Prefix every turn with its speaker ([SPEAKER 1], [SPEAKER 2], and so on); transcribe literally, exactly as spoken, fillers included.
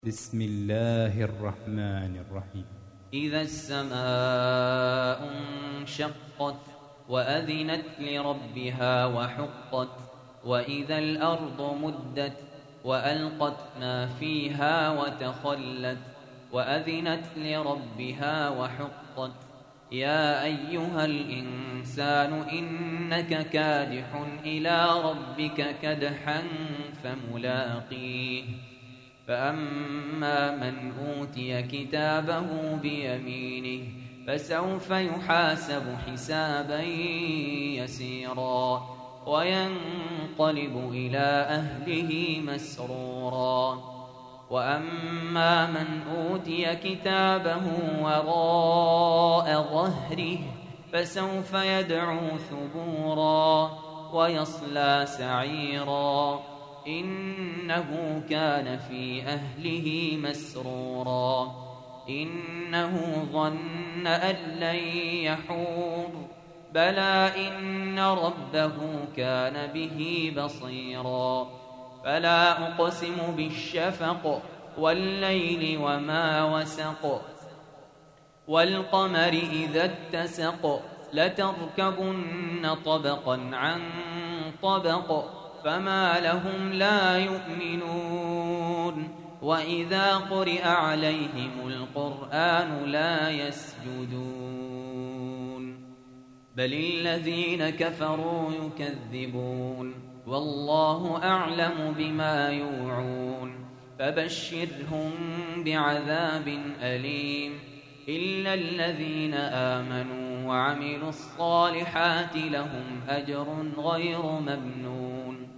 [SPEAKER 1] بسم الله الرحمن الرحيم.
[SPEAKER 2] إذا السماء انشقت وأذنت لربها وحقت وإذا الأرض مدت وألقت ما فيها وتخلت وأذنت لربها وحقت يا أيها الإنسان إنك كادح إلى ربك كدحا فملاقيه فأما من أوتي كتابه بيمينه فسوف يحاسب حسابا يسيرا وينقلب إلى أهله مسرورا وأما من أوتي كتابه وراء ظهره فسوف يدعو ثبورا ويصلى سعيرا إنه كان في أهله مسرورا إنه ظن أن لن يحور بلى إن ربه كان به بصيرا فلا أقسم بالشفق والليل وما وسق والقمر إذا اتسق لتركبن طبقا عن طبق فما لهم لا يؤمنون وإذا قرئ عليهم القرآن لا يسجدون بل الذين كفروا يكذبون والله أعلم بما يوعون فبشرهم بعذاب أليم إلا الذين آمنوا وعملوا الصالحات لهم أجر غير ممنون